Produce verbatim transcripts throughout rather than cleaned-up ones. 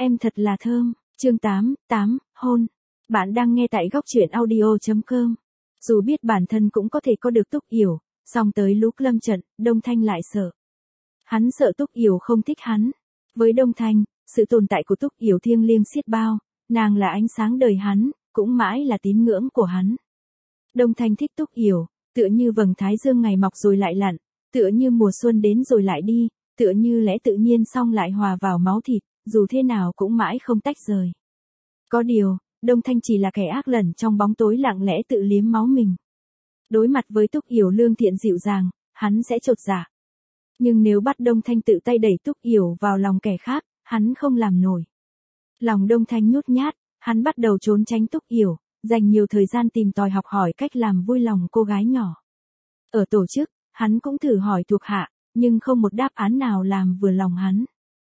Em thật là thơm, chương tám, tám, hôn. Bạn đang nghe tại góc truyện audio chấm com. Dù biết bản thân cũng có thể có được Túc Yểu, song tới lúc lâm trận, Đông Thanh lại sợ. Hắn sợ Túc Yểu không thích hắn. Với Đông Thanh, sự tồn tại của Túc Yểu thiêng liêng xiết bao, nàng là ánh sáng đời hắn, cũng mãi là tín ngưỡng của hắn. Đông Thanh thích Túc Yểu, tựa như vầng thái dương ngày mọc rồi lại lặn, tựa như mùa xuân đến rồi lại đi, tựa như lẽ tự nhiên xong lại hòa vào máu thịt, dù thế nào cũng mãi không tách rời. Có điều, Đông Thanh chỉ là kẻ ác lẩn trong bóng tối lặng lẽ tự liếm máu mình. Đối mặt với Túc Yểu lương thiện dịu dàng, hắn sẽ chột dạ. Nhưng nếu bắt Đông Thanh tự tay đẩy Túc Yểu vào lòng kẻ khác, hắn không làm nổi. Lòng Đông Thanh nhút nhát, hắn bắt đầu trốn tránh Túc Yểu, dành nhiều thời gian tìm tòi học hỏi cách làm vui lòng cô gái nhỏ. Ở tổ chức, hắn cũng thử hỏi thuộc hạ, nhưng không một đáp án nào làm vừa lòng hắn.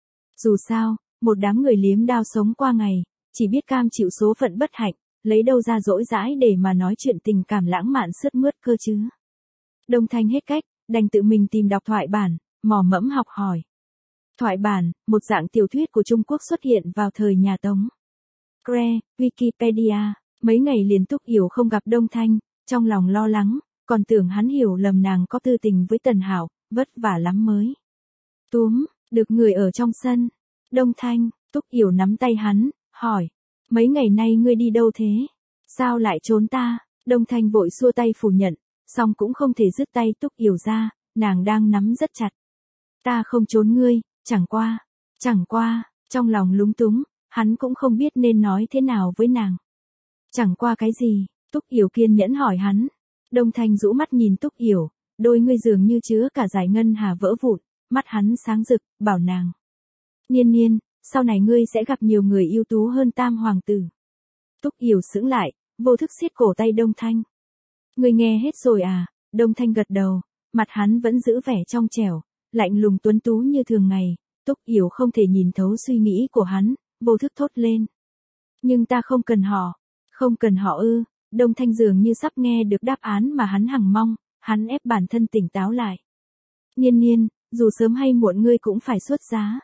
Dù sao, một đám người liếm đao sống qua ngày, chỉ biết cam chịu số phận bất hạnh, lấy đâu ra dỗi dãi để mà nói chuyện tình cảm lãng mạn sướt mướt cơ chứ. Đông Thanh hết cách, đành tự mình tìm đọc thoại bản, mò mẫm học hỏi. Thoại bản, một dạng tiểu thuyết của Trung Quốc xuất hiện vào thời nhà Tống. Cre, Wikipedia, mấy ngày liền Túc Yểu không gặp Đông Thanh, trong lòng lo lắng, còn tưởng hắn hiểu lầm nàng có tư tình với Tần Hảo, vất vả lắm mới. Túm, được người ở trong sân. Đông Thanh, Túc Yểu nắm tay hắn, hỏi. Mấy ngày nay ngươi đi đâu thế? Sao lại trốn ta? Đông Thanh vội xua tay phủ nhận, song cũng không thể dứt tay Túc Yểu ra, nàng đang nắm rất chặt. Ta không trốn ngươi, chẳng qua, chẳng qua, trong lòng lúng túng, hắn cũng không biết nên nói thế nào với nàng. Chẳng qua cái gì? Túc Yểu kiên nhẫn hỏi hắn. Đông Thanh rũ mắt nhìn Túc Yểu, đôi ngươi dường như chứa cả dải ngân hà vỡ vụn, mắt hắn sáng rực, bảo nàng. Niên niên, sau này ngươi sẽ gặp nhiều người ưu tú hơn Tam Hoàng tử. Túc Yểu sững lại, vô thức siết cổ tay Đông Thanh. Ngươi nghe hết rồi à? Đông Thanh gật đầu, mặt hắn vẫn giữ vẻ trong trẻo, lạnh lùng tuấn tú như thường ngày. Túc Yểu không thể nhìn thấu suy nghĩ của hắn, vô thức thốt lên. Nhưng ta không cần họ. Không cần họ ư? Đông Thanh dường như sắp nghe được đáp án mà hắn hằng mong, hắn ép bản thân tỉnh táo lại. Niên niên, dù sớm hay muộn ngươi cũng phải xuất giá.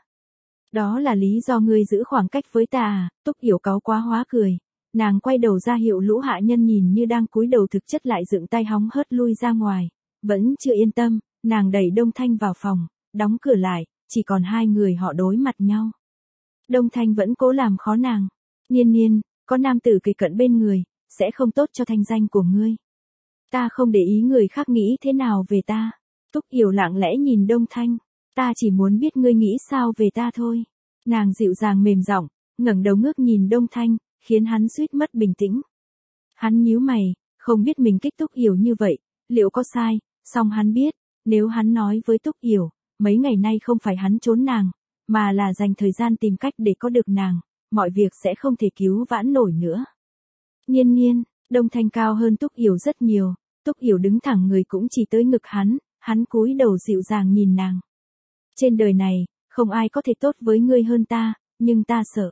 Đó là lý do ngươi giữ khoảng cách với ta à? Túc Yểu cáu quá hóa cười. Nàng quay đầu ra hiệu lũ hạ nhân nhìn như đang cúi đầu thực chất lại dựng tay hóng hớt lui ra ngoài. Vẫn chưa yên tâm, nàng đẩy Đông Thanh vào phòng, đóng cửa lại, chỉ còn hai người họ đối mặt nhau. Đông Thanh vẫn cố làm khó nàng. Niên niên, có nam tử kề cận bên người, sẽ không tốt cho thanh danh của ngươi. Ta không để ý người khác nghĩ thế nào về ta. Túc Yểu lặng lẽ nhìn Đông Thanh. Ta chỉ muốn biết ngươi nghĩ sao về ta thôi. Nàng dịu dàng mềm giọng, ngẩng đầu ngước nhìn Đông Thanh, khiến hắn suýt mất bình tĩnh. Hắn nhíu mày, không biết mình kích Túc Yểu như vậy, liệu có sai, song hắn biết, nếu hắn nói với Túc Yểu, mấy ngày nay không phải hắn trốn nàng, mà là dành thời gian tìm cách để có được nàng, mọi việc sẽ không thể cứu vãn nổi nữa. Niên niên, Đông Thanh cao hơn Túc Yểu rất nhiều, Túc Yểu đứng thẳng người cũng chỉ tới ngực hắn, hắn cúi đầu dịu dàng nhìn nàng. Trên đời này, không ai có thể tốt với ngươi hơn ta, nhưng ta sợ.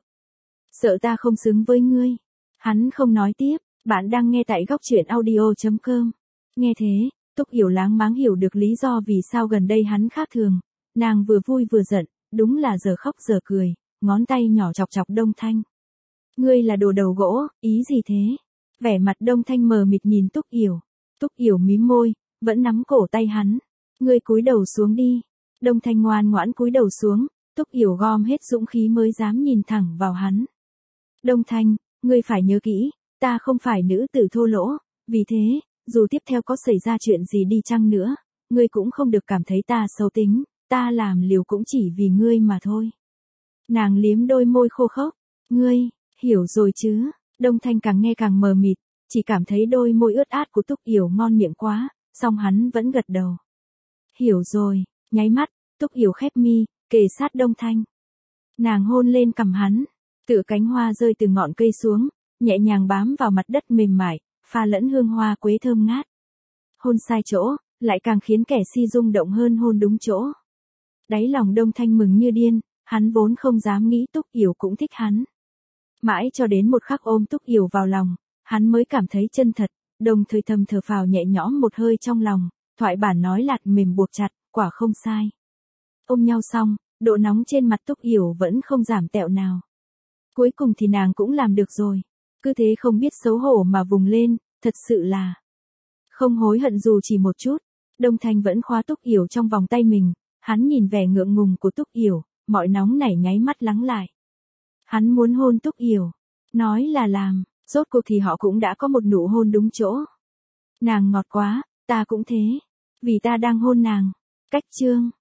Sợ ta không xứng với ngươi. Hắn không nói tiếp, bạn đang nghe tại góc truyện audio chấm com. Nghe thế, Túc Yểu láng máng hiểu được lý do vì sao gần đây hắn khác thường. Nàng vừa vui vừa giận, đúng là giờ khóc giờ cười, ngón tay nhỏ chọc chọc Đông Thanh. Ngươi là đồ đầu gỗ, ý gì thế? Vẻ mặt Đông Thanh mờ mịt nhìn Túc Yểu. Túc Yểu mím môi, vẫn nắm cổ tay hắn. Ngươi cúi đầu xuống đi. Đông Thanh ngoan ngoãn cúi đầu xuống, Túc Yểu gom hết dũng khí mới dám nhìn thẳng vào hắn. Đông Thanh, ngươi phải nhớ kỹ, ta không phải nữ tử thô lỗ, vì thế, dù tiếp theo có xảy ra chuyện gì đi chăng nữa, ngươi cũng không được cảm thấy ta xấu tính, ta làm liều cũng chỉ vì ngươi mà thôi. Nàng liếm đôi môi khô khốc, ngươi, hiểu rồi chứ? Đông Thanh càng nghe càng mờ mịt, chỉ cảm thấy đôi môi ướt át của Túc Yểu ngon miệng quá, song hắn vẫn gật đầu. Hiểu rồi. Nháy mắt, Túc Yểu khép mi, kề sát Đông Thanh. Nàng hôn lên cằm hắn, tựa cánh hoa rơi từ ngọn cây xuống, nhẹ nhàng bám vào mặt đất mềm mại, pha lẫn hương hoa quế thơm ngát. Hôn sai chỗ, lại càng khiến kẻ si rung động hơn hôn đúng chỗ. Đáy lòng Đông Thanh mừng như điên, hắn vốn không dám nghĩ Túc Yểu cũng thích hắn. Mãi cho đến một khắc ôm Túc Yểu vào lòng, hắn mới cảm thấy chân thật, đồng thời thầm thở phào nhẹ nhõm một hơi trong lòng, thoại bản nói lạt mềm buộc chặt. Quả không sai. Ôm nhau xong, độ nóng trên mặt Túc Yểu vẫn không giảm tẹo nào. Cuối cùng thì nàng cũng làm được rồi. Cứ thế không biết xấu hổ mà vùng lên, thật sự là không hối hận dù chỉ một chút. Đông Thanh vẫn khóa Túc Yểu trong vòng tay mình, hắn nhìn vẻ ngượng ngùng của Túc Yểu, mọi nóng nảy nháy mắt lắng lại. Hắn muốn hôn Túc Yểu, nói là làm, rốt cuộc thì họ cũng đã có một nụ hôn đúng chỗ. Nàng ngọt quá, ta cũng thế, vì ta đang hôn nàng. Cách chương